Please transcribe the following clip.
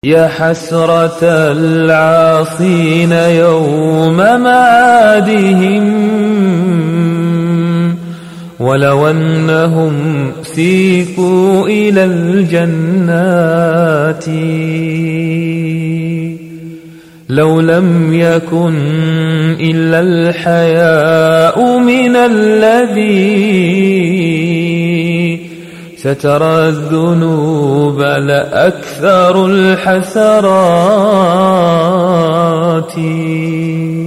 يا حسرة العاصين يوم معادهم، ولو أنهم سيقوا إلى الجنات لو لم يكن إلا الحياء من الذي سترى الذنوب لأكثر الحسرات.